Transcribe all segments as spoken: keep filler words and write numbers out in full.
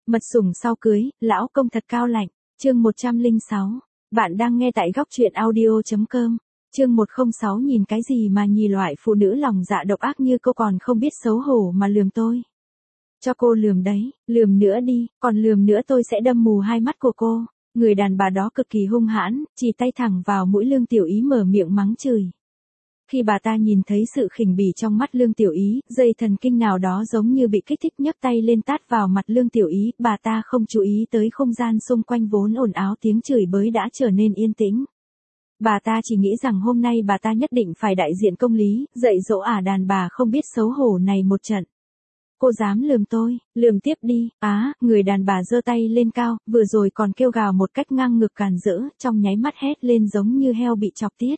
Mật sủng sau cưới, lão công thật cao lạnh. Chương một trăm lẻ sáu. Bạn đang nghe tại góc truyện audio chấm com. Chương một không sáu nhìn cái gì mà nhì loại phụ nữ lòng dạ độc ác như cô còn không biết xấu hổ mà lườm tôi. Cho cô lườm đấy, lườm nữa đi, còn lườm nữa tôi sẽ đâm mù hai mắt của cô. Người đàn bà đó cực kỳ hung hãn, chỉ tay thẳng vào mũi Lương Tiểu Ý mở miệng mắng chửi. Khi bà ta nhìn thấy sự khinh bỉ trong mắt Lương Tiểu Ý, dây thần kinh nào đó giống như bị kích thích nhấc tay lên tát vào mặt Lương Tiểu Ý, bà ta không chú ý tới không gian xung quanh vốn ồn ào tiếng chửi bới đã trở nên yên tĩnh. Bà ta chỉ nghĩ rằng hôm nay bà ta nhất định phải đại diện công lý, dạy dỗ ả đàn bà không biết xấu hổ này một trận. Cô dám lườm tôi, lườm tiếp đi. Á, người đàn bà giơ tay lên cao, vừa rồi còn kêu gào một cách ngang ngược càn rỡ, trong nháy mắt hét lên giống như heo bị chọc tiết.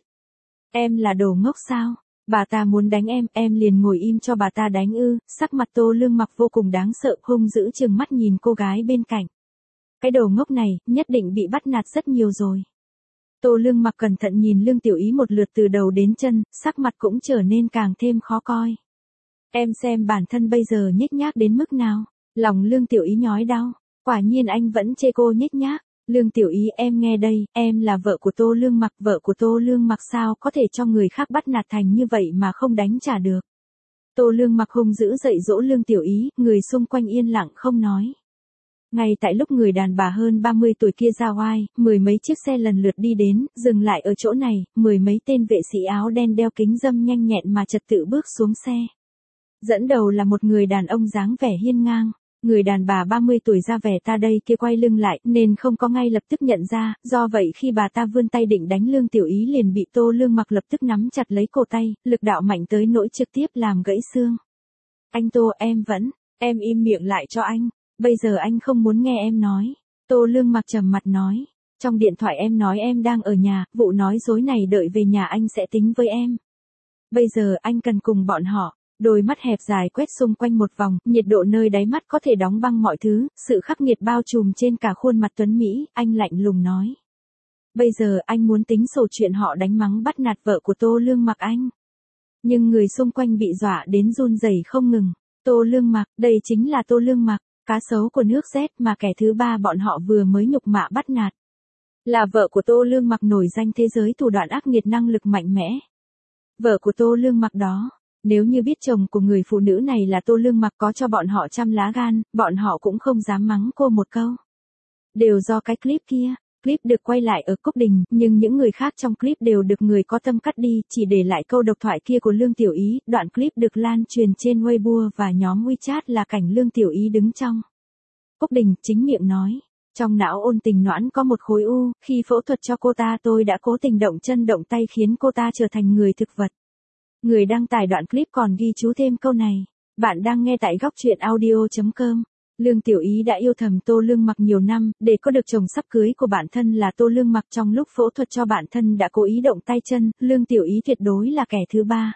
Em là đồ ngốc sao? Bà ta muốn đánh em, em liền ngồi im cho bà ta đánh ư? Sắc mặt Tô Lương Mặc vô cùng đáng sợ, hung dữ trừng mắt nhìn cô gái bên cạnh. Cái đồ ngốc này, nhất định bị bắt nạt rất nhiều rồi. Tô Lương Mặc cẩn thận nhìn Lương Tiểu Ý một lượt từ đầu đến chân, sắc mặt cũng trở nên càng thêm khó coi. Em xem bản thân bây giờ nhếch nhác đến mức nào? Lòng Lương Tiểu Ý nhói đau. Quả nhiên anh vẫn chê cô nhếch nhác. Lương Tiểu Ý, em nghe đây, em là vợ của Tô Lương Mặc, vợ của Tô Lương Mặc sao có thể cho người khác bắt nạt thành như vậy mà không đánh trả được. Tô Lương Mặc hung dữ dạy dỗ Lương Tiểu Ý, người xung quanh yên lặng không nói. Ngay tại lúc người đàn bà hơn ba mươi tuổi kia ra oai, mười mấy chiếc xe lần lượt đi đến, dừng lại ở chỗ này, mười mấy tên vệ sĩ áo đen đeo kính râm nhanh nhẹn mà trật tự bước xuống xe. Dẫn đầu là một người đàn ông dáng vẻ hiên ngang. Người đàn bà ba mươi tuổi ra vẻ ta đây kia quay lưng lại nên không có ngay lập tức nhận ra, do vậy khi bà ta vươn tay định đánh Lương Tiểu Ý liền bị Tô Lương Mặc lập tức nắm chặt lấy cổ tay, lực đạo mạnh tới nỗi trực tiếp làm gãy xương. Anh Tô, em vẫn, em im miệng lại cho anh, bây giờ anh không muốn nghe em nói. Tô Lương Mặc trầm mặt nói, trong điện thoại em nói em đang ở nhà, vụ nói dối này đợi về nhà anh sẽ tính với em. Bây giờ anh cần cùng bọn họ. Đôi mắt hẹp dài quét xung quanh một vòng, nhiệt độ nơi đáy mắt có thể đóng băng mọi thứ, sự khắc nghiệt bao trùm trên cả khuôn mặt tuấn Mỹ, anh lạnh lùng nói. Bây giờ anh muốn tính sổ chuyện họ đánh mắng bắt nạt vợ của Tô Lương Mặc anh. Nhưng người xung quanh bị dọa đến run rẩy không ngừng. Tô Lương Mặc, đây chính là Tô Lương Mặc, cá sấu của nước Z mà kẻ thứ ba bọn họ vừa mới nhục mạ bắt nạt. Là vợ của Tô Lương Mặc nổi danh thế giới thủ đoạn ác nghiệt năng lực mạnh mẽ. Vợ của Tô Lương Mặc đó. Nếu như biết chồng của người phụ nữ này là Tô Lương Mặc có cho bọn họ trăm lá gan, bọn họ cũng không dám mắng cô một câu. Đều do cái clip kia, clip được quay lại ở Cúc Đình, nhưng những người khác trong clip đều được người có tâm cắt đi, chỉ để lại câu độc thoại kia của Lương Tiểu Ý. Đoạn clip được lan truyền trên Weibo và nhóm WeChat là cảnh Lương Tiểu Ý đứng trong. Cúc Đình chính miệng nói, trong não Ôn Tình Noãn có một khối u, khi phẫu thuật cho cô ta tôi đã cố tình động chân động tay khiến cô ta trở thành người thực vật. Người đăng tải đoạn clip còn ghi chú thêm câu này. Bạn đang nghe tại góc truyện audio chấm com. Lương Tiểu Ý đã yêu thầm Tô Lương Mặc nhiều năm, để có được chồng sắp cưới của bản thân là Tô Lương Mặc trong lúc phẫu thuật cho bản thân đã cố ý động tay chân, Lương Tiểu Ý tuyệt đối là kẻ thứ ba.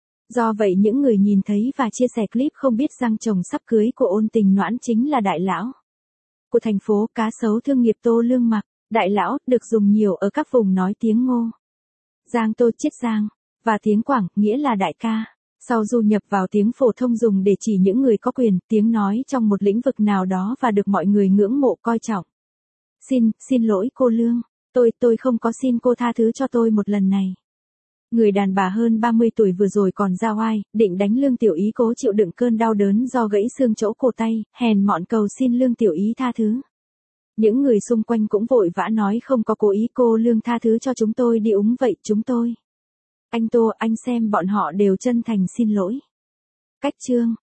Do vậy những người nhìn thấy và chia sẻ clip không biết rằng chồng sắp cưới của Ôn Tình Noãn chính là đại lão của thành phố cá sấu thương nghiệp Tô Lương Mặc. Đại lão được dùng nhiều ở các vùng nói tiếng Ngô, Giang Tô Chiết Giang và tiếng Quảng, nghĩa là đại ca. Sau du nhập vào tiếng phổ thông dùng để chỉ những người có quyền, tiếng nói trong một lĩnh vực nào đó và được mọi người ngưỡng mộ coi trọng. Xin, xin lỗi cô Lương, tôi, tôi không có xin cô tha thứ cho tôi một lần này. Người đàn bà hơn ba mươi tuổi vừa rồi còn ra oai, định đánh Lương Tiểu Ý cố chịu đựng cơn đau đớn do gãy xương chỗ cổ tay, hèn mọn cầu xin Lương Tiểu Ý tha thứ. Những người xung quanh cũng vội vã nói không có cố ý, cô Lương tha thứ cho chúng tôi đi úng vậy chúng tôi. Anh Tô, anh xem bọn họ đều chân thành xin lỗi. Cách chương,